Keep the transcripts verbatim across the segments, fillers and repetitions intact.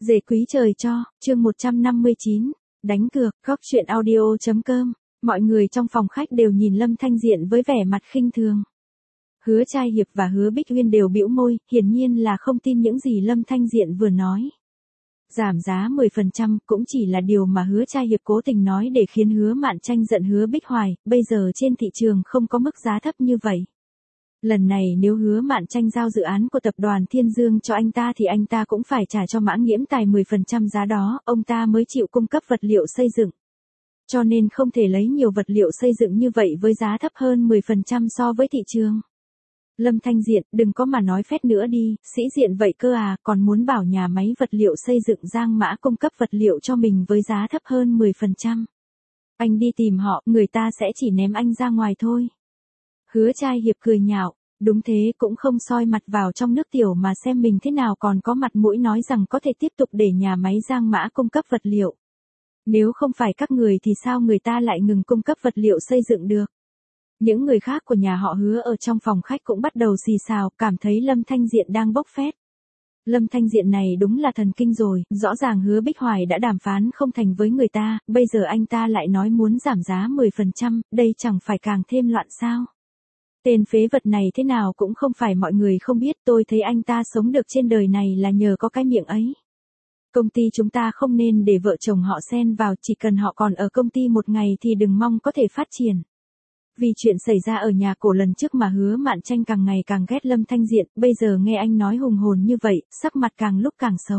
Dề quý trời cho, chương một trăm năm mươi chín, đánh cược, góc chuyện audio.com, mọi người trong phòng khách đều nhìn Lâm Thanh Diện với vẻ mặt khinh thường. Hứa Trai Hiệp và Hứa Bích Uyên đều bĩu môi, hiển nhiên là không tin những gì Lâm Thanh Diện vừa nói. Giảm giá mười phần trăm cũng chỉ là điều mà Hứa Trai Hiệp cố tình nói để khiến Hứa Mạn Tranh giận Hứa Bích Hoài, bây giờ trên thị trường không có mức giá thấp như vậy. Lần này nếu Hứa Mạn Tranh giao dự án của tập đoàn Thiên Dương cho anh ta thì anh ta cũng phải trả cho Mã Nghiễm Tài mười phần trăm giá đó, ông ta mới chịu cung cấp vật liệu xây dựng. Cho nên không thể lấy nhiều vật liệu xây dựng như vậy với giá thấp hơn mười phần trăm so với thị trường. Lâm Thanh Diện, đừng có mà nói phét nữa đi, sĩ diện vậy cơ à, còn muốn bảo nhà máy vật liệu xây dựng Giang Mã cung cấp vật liệu cho mình với giá thấp hơn mười phần trăm. Anh đi tìm họ, người ta sẽ chỉ ném anh ra ngoài thôi. Hứa Trai Hiệp cười nhạo, đúng thế cũng không soi mặt vào trong nước tiểu mà xem mình thế nào còn có mặt mũi nói rằng có thể tiếp tục để nhà máy Giang Mã cung cấp vật liệu. Nếu không phải các người thì sao người ta lại ngừng cung cấp vật liệu xây dựng được. Những người khác của nhà họ Hứa ở trong phòng khách cũng bắt đầu xì xào, cảm thấy Lâm Thanh Diện đang bốc phét. Lâm Thanh Diện này đúng là thần kinh rồi, rõ ràng Hứa Bích Hoài đã đàm phán không thành với người ta, bây giờ anh ta lại nói muốn giảm giá mười phần trăm, đây chẳng phải càng thêm loạn sao. Tên phế vật này thế nào cũng không phải mọi người không biết, tôi thấy anh ta sống được trên đời này là nhờ có cái miệng ấy. Công ty chúng ta không nên để vợ chồng họ xen vào, chỉ cần họ còn ở công ty một ngày thì đừng mong có thể phát triển. Vì chuyện xảy ra ở nhà cổ lần trước mà Hứa Mạn Tranh càng ngày càng ghét Lâm Thanh Diện, bây giờ nghe anh nói hùng hồn như vậy, sắc mặt càng lúc càng xấu.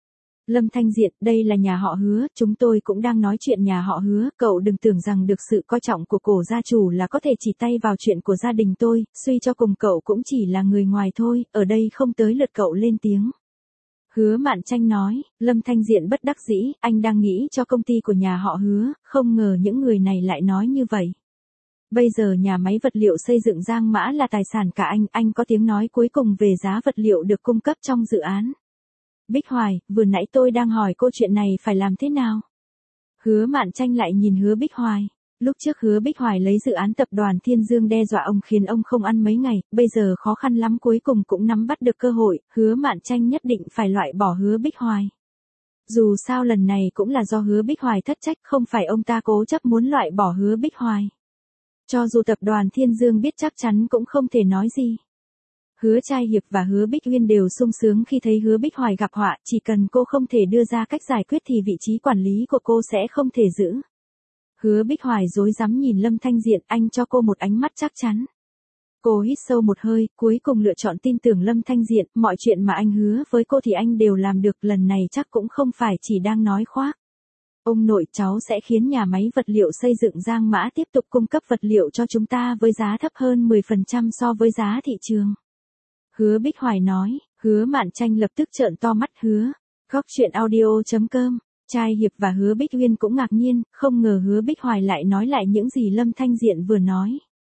Lâm Thanh Diện, đây là nhà họ Hứa, chúng tôi cũng đang nói chuyện nhà họ Hứa, cậu đừng tưởng rằng được sự coi trọng của cổ gia chủ là có thể chỉ tay vào chuyện của gia đình tôi, suy cho cùng cậu cũng chỉ là người ngoài thôi, ở đây không tới lượt cậu lên tiếng. Hứa Mạn Tranh nói, Lâm Thanh Diện bất đắc dĩ, anh đang nghĩ cho công ty của nhà họ Hứa, không ngờ những người này lại nói như vậy. Bây giờ nhà máy vật liệu xây dựng Giang Mã là tài sản cả anh, anh có tiếng nói cuối cùng về giá vật liệu được cung cấp trong dự án. Bích Hoài, vừa nãy tôi đang hỏi cô chuyện này phải làm thế nào? Hứa Mạn Tranh lại nhìn Hứa Bích Hoài. Lúc trước Hứa Bích Hoài lấy dự án tập đoàn Thiên Dương đe dọa ông khiến ông không ăn mấy ngày, bây giờ khó khăn lắm cuối cùng cũng nắm bắt được cơ hội, Hứa Mạn Tranh nhất định phải loại bỏ Hứa Bích Hoài. Dù sao lần này cũng là do Hứa Bích Hoài thất trách, không phải ông ta cố chấp muốn loại bỏ Hứa Bích Hoài. Cho dù tập đoàn Thiên Dương biết chắc chắn cũng không thể nói gì. Hứa Trai Hiệp và Hứa Bích Uyên đều sung sướng khi thấy Hứa Bích Hoài gặp họa, chỉ cần cô không thể đưa ra cách giải quyết thì vị trí quản lý của cô sẽ không thể giữ. Hứa Bích Hoài rối rắm nhìn Lâm Thanh Diện, anh cho cô một ánh mắt chắc chắn. Cô hít sâu một hơi, cuối cùng lựa chọn tin tưởng Lâm Thanh Diện, mọi chuyện mà anh hứa với cô thì anh đều làm được, lần này chắc cũng không phải chỉ đang nói khoác. Ông nội, cháu sẽ khiến nhà máy vật liệu xây dựng Giang Mã tiếp tục cung cấp vật liệu cho chúng ta với giá thấp hơn mười phần trăm so với giá thị trường. Hứa Bích Hoài nói, Hứa Mạn Tranh lập tức trợn to mắt. Hứa, góc chuyện audio.com, Trai Hiệp và Hứa Bích Uyên cũng ngạc nhiên, không ngờ Hứa Bích Hoài lại nói lại những gì Lâm Thanh Diện vừa nói.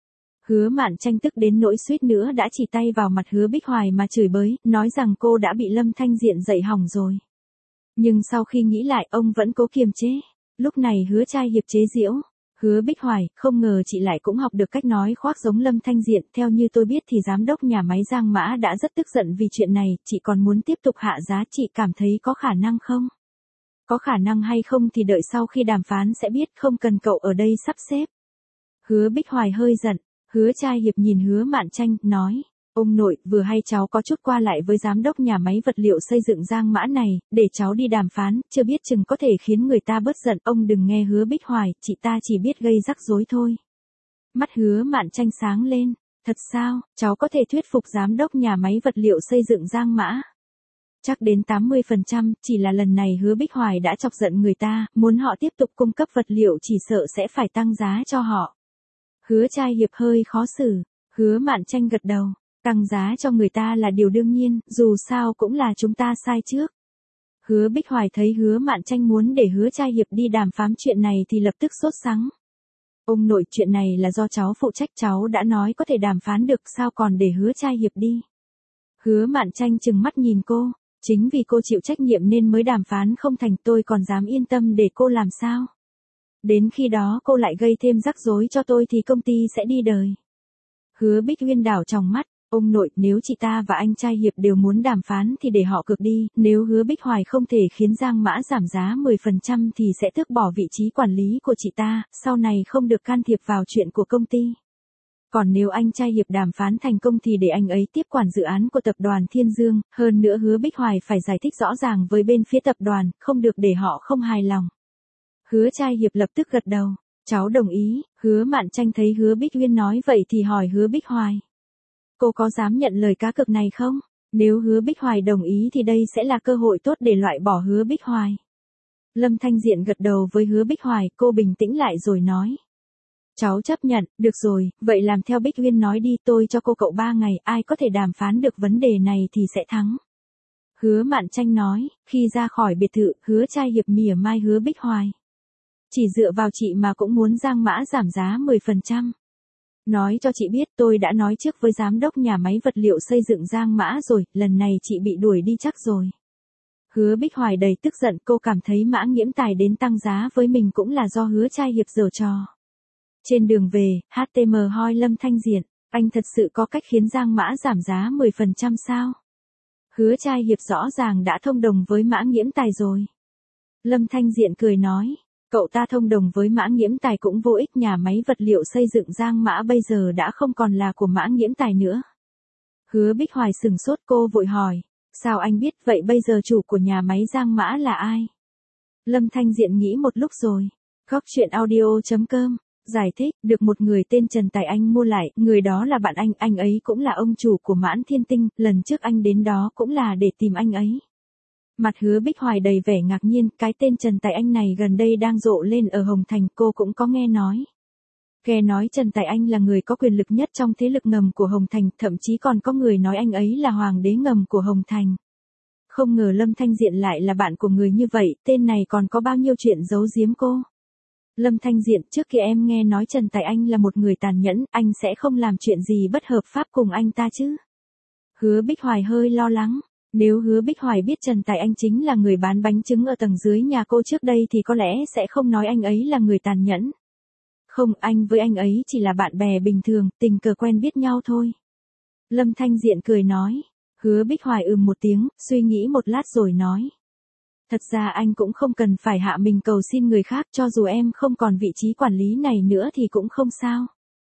Hứa Mạn Tranh tức đến nỗi suýt nữa đã chỉ tay vào mặt Hứa Bích Hoài mà chửi bới, nói rằng cô đã bị Lâm Thanh Diện dạy hỏng rồi. Nhưng sau khi nghĩ lại ông vẫn cố kiềm chế. Lúc này Hứa Trai Hiệp chế giễu. Hứa Bích Hoài, không ngờ chị lại cũng học được cách nói khoác giống Lâm Thanh Diện. Theo như tôi biết thì giám đốc nhà máy Giang Mã đã rất tức giận vì chuyện này, chị còn muốn tiếp tục hạ giá, chị cảm thấy có khả năng không? Có khả năng hay không thì đợi sau khi đàm phán sẽ biết, không cần cậu ở đây sắp xếp. Hứa Bích Hoài hơi giận. Hứa Trai Hiệp nhìn Hứa Mạn Tranh, nói. Ông nội, vừa hay cháu có chút qua lại với giám đốc nhà máy vật liệu xây dựng Giang Mã này, để cháu đi đàm phán, chưa biết chừng có thể khiến người ta bớt giận, ông đừng nghe Hứa Bích Hoài, chị ta chỉ biết gây rắc rối thôi. Mắt Hứa Mạn Tranh sáng lên, thật sao, cháu có thể thuyết phục giám đốc nhà máy vật liệu xây dựng Giang Mã? Chắc đến tám mươi phần trăm, chỉ là lần này Hứa Bích Hoài đã chọc giận người ta, muốn họ tiếp tục cung cấp vật liệu chỉ sợ sẽ phải tăng giá cho họ. Hứa Trai Hiệp hơi khó xử, Hứa Mạn Tranh gật đầu. Tăng giá cho người ta là điều đương nhiên, dù sao cũng là chúng ta sai trước. Hứa Bích Hoài thấy Hứa Mạn Tranh muốn để Hứa Trai Hiệp đi đàm phán chuyện này thì lập tức sốt sắng. Ông nội, chuyện này là do cháu phụ trách, cháu đã nói có thể đàm phán được, sao còn để Hứa Trai Hiệp đi. Hứa Mạn Tranh trừng mắt nhìn cô, chính vì cô chịu trách nhiệm nên mới đàm phán không thành, tôi còn dám yên tâm để cô làm sao. Đến khi đó cô lại gây thêm rắc rối cho tôi thì công ty sẽ đi đời. Hứa Bích Uyên đảo tròng mắt. Ông nội, nếu chị ta và anh trai Hiệp đều muốn đàm phán thì để họ cược đi, nếu Hứa Bích Hoài không thể khiến Giang Mã giảm giá mười phần trăm thì sẽ tước bỏ vị trí quản lý của chị ta, sau này không được can thiệp vào chuyện của công ty. Còn nếu anh trai Hiệp đàm phán thành công thì để anh ấy tiếp quản dự án của tập đoàn Thiên Dương, hơn nữa Hứa Bích Hoài phải giải thích rõ ràng với bên phía tập đoàn, không được để họ không hài lòng. Hứa trai Hiệp lập tức gật đầu, cháu đồng ý. Hứa Mạn Tranh thấy Hứa Bích Uyên nói vậy thì hỏi Hứa Bích Hoài. Cô có dám nhận lời cá cược này không? Nếu Hứa Bích Hoài đồng ý thì đây sẽ là cơ hội tốt để loại bỏ Hứa Bích Hoài. Lâm Thanh Diện gật đầu với Hứa Bích Hoài, cô bình tĩnh lại rồi nói. Cháu chấp nhận, được rồi, vậy làm theo Bích Uyên nói đi, tôi cho cô cậu ba ngày, ai có thể đàm phán được vấn đề này thì sẽ thắng. Hứa Mạn Tranh nói, khi ra khỏi biệt thự, Hứa trai Hiệp mỉa mai Hứa Bích Hoài. Chỉ dựa vào chị mà cũng muốn Giang Mã giảm giá mười phần trăm. Nói cho chị biết, tôi đã nói trước với giám đốc nhà máy vật liệu xây dựng Giang Mã rồi, lần này chị bị đuổi đi chắc rồi. Hứa Bích Hoài đầy tức giận, cô cảm thấy Mã Nghiễm Tài đến tăng giá với mình cũng là do Hứa trai Hiệp giở trò. Trên đường về, hát tê em hỏi Lâm Thanh Diện, anh thật sự có cách khiến Giang Mã giảm giá mười phần trăm sao? Hứa trai Hiệp rõ ràng đã thông đồng với Mã Nghiễm Tài rồi. Lâm Thanh Diện cười nói, cậu ta thông đồng với Mã Nghiễm Tài cũng vô ích, nhà máy vật liệu xây dựng Giang Mã bây giờ đã không còn là của Mã Nghiễm Tài nữa. Hứa Bích Hoài sừng sốt, cô vội hỏi, sao anh biết, vậy bây giờ chủ của nhà máy Giang Mã là ai? Lâm Thanh Diện nghĩ một lúc rồi, góc truyện audio chấm com. Giải thích, được một người tên Trần Tài Anh mua lại, người đó là bạn anh, anh ấy cũng là ông chủ của Mãn Thiên Tinh, lần trước anh đến đó cũng là để tìm anh ấy. Mặt Hứa Bích Hoài đầy vẻ ngạc nhiên, cái tên Trần Tài Anh này gần đây đang rộ lên ở Hồng Thành, cô cũng có nghe nói. Nghe nói Trần Tài Anh là người có quyền lực nhất trong thế lực ngầm của Hồng Thành, thậm chí còn có người nói anh ấy là hoàng đế ngầm của Hồng Thành. Không ngờ Lâm Thanh Diện lại là bạn của người như vậy, tên này còn có bao nhiêu chuyện giấu giếm cô. Lâm Thanh Diện, trước kia em nghe nói Trần Tài Anh là một người tàn nhẫn, anh sẽ không làm chuyện gì bất hợp pháp cùng anh ta chứ? Hứa Bích Hoài hơi lo lắng, nếu Hứa Bích Hoài biết Trần Tài Anh chính là người bán bánh trứng ở tầng dưới nhà cô trước đây thì có lẽ sẽ không nói anh ấy là người tàn nhẫn. Không, anh với anh ấy chỉ là bạn bè bình thường, tình cờ quen biết nhau thôi. Lâm Thanh Diện cười nói. Hứa Bích Hoài ừm một tiếng, suy nghĩ một lát rồi nói. Thật ra anh cũng không cần phải hạ mình cầu xin người khác, cho dù em không còn vị trí quản lý này nữa thì cũng không sao.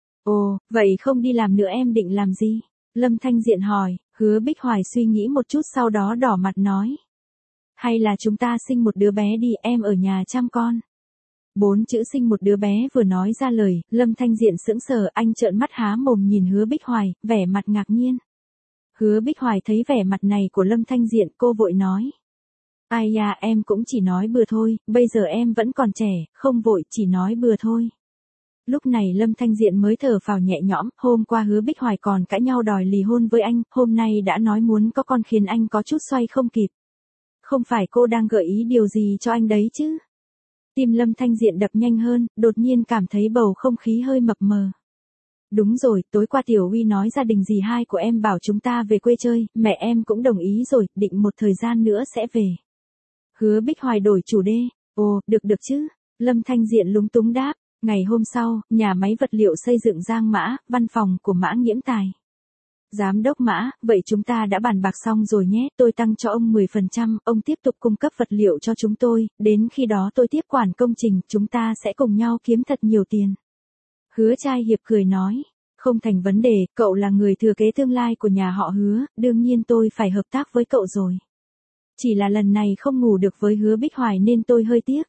Ồ, vậy không đi làm nữa em định làm gì? Lâm Thanh Diện hỏi. Hứa Bích Hoài suy nghĩ một chút sau đó đỏ mặt nói. Hay là chúng ta sinh một đứa bé đi, em ở nhà chăm con. Bốn chữ sinh một đứa bé vừa nói ra lời, Lâm Thanh Diện sững sờ, anh trợn mắt há mồm nhìn Hứa Bích Hoài, vẻ mặt ngạc nhiên. Hứa Bích Hoài thấy vẻ mặt này của Lâm Thanh Diện, cô vội nói. Ai da, em cũng chỉ nói bừa thôi, bây giờ em vẫn còn trẻ, không vội, chỉ nói bừa thôi. Lúc này Lâm Thanh Diện mới thở phào nhẹ nhõm, hôm qua Hứa Bích Hoài còn cãi nhau đòi lì hôn với anh, hôm nay đã nói muốn có con khiến anh có chút xoay không kịp. Không phải cô đang gợi ý điều gì cho anh đấy chứ? Tim Lâm Thanh Diện đập nhanh hơn, đột nhiên cảm thấy bầu không khí hơi mập mờ. Đúng rồi, tối qua Tiểu Uy nói gia đình dì hai của em bảo chúng ta về quê chơi, mẹ em cũng đồng ý rồi, định một thời gian nữa sẽ về. Hứa Bích Hoài đổi chủ đề. Ồ, được được chứ. Lâm Thanh Diện lúng túng đáp. Ngày hôm sau, nhà máy vật liệu xây dựng Giang Mã, văn phòng của Mã Nghiễm Tài. Giám đốc Mã, vậy chúng ta đã bàn bạc xong rồi nhé, tôi tăng cho ông mười phần trăm, ông tiếp tục cung cấp vật liệu cho chúng tôi, đến khi đó tôi tiếp quản công trình, chúng ta sẽ cùng nhau kiếm thật nhiều tiền. Hứa trai Hiệp cười nói, không thành vấn đề, cậu là người thừa kế tương lai của nhà họ Hứa, đương nhiên tôi phải hợp tác với cậu rồi. Chỉ là lần này không ngủ được với Hứa Bích Hoài nên tôi hơi tiếc.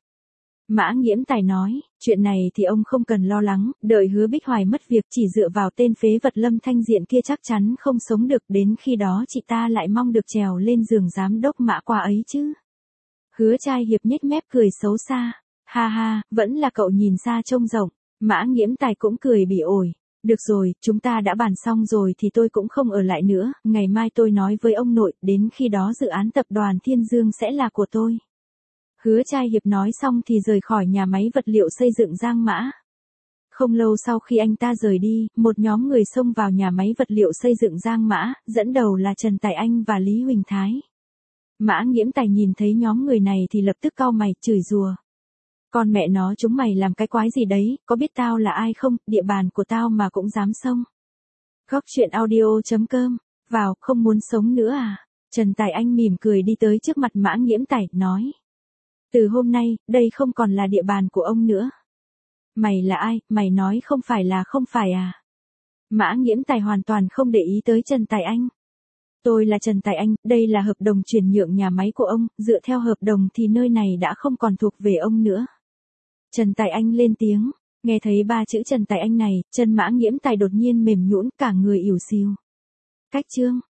Mã Nghiễm Tài nói, chuyện này thì ông không cần lo lắng, đợi Hứa Bích Hoài mất việc chỉ dựa vào tên phế vật Lâm Thanh Diện kia chắc chắn không sống được, đến khi đó chị ta lại mong được trèo lên giường giám đốc Mã qua ấy chứ. Hứa trai Hiệp nhếch mép cười xấu xa, ha ha, vẫn là cậu nhìn xa trông rộng. Mã Nghiễm Tài cũng cười bỉ ổi. Được rồi, chúng ta đã bàn xong rồi thì tôi cũng không ở lại nữa, ngày mai tôi nói với ông nội, đến khi đó dự án tập đoàn Thiên Dương sẽ là của tôi. Hứa trai Hiệp nói xong thì rời khỏi nhà máy vật liệu xây dựng Giang Mã. Không lâu sau khi anh ta rời đi, một nhóm người xông vào nhà máy vật liệu xây dựng Giang Mã, dẫn đầu là Trần Tài Anh và Lý Huỳnh Thái. Mã Nghiễm Tài nhìn thấy nhóm người này thì lập tức cau mày, chửi rủa. Con mẹ nó chúng mày làm cái quái gì đấy, có biết tao là ai không, địa bàn của tao mà cũng dám xông. Góc chuyện audio chấm com. Vào, không muốn sống nữa à? Trần Tài Anh mỉm cười đi tới trước mặt Mã Nghiễm Tài, nói. Từ hôm nay, đây không còn là địa bàn của ông nữa. Mày là ai, mày nói không phải là không phải à? Mã Nghiễm Tài hoàn toàn không để ý tới Trần Tài Anh. Tôi là Trần Tài Anh, đây là hợp đồng chuyển nhượng nhà máy của ông, dựa theo hợp đồng thì nơi này đã không còn thuộc về ông nữa. Trần Tài Anh lên tiếng, nghe thấy ba chữ Trần Tài Anh này, chân Mã Nghiễm Tài đột nhiên mềm nhũn, cả người ỉu xìu. Cách chương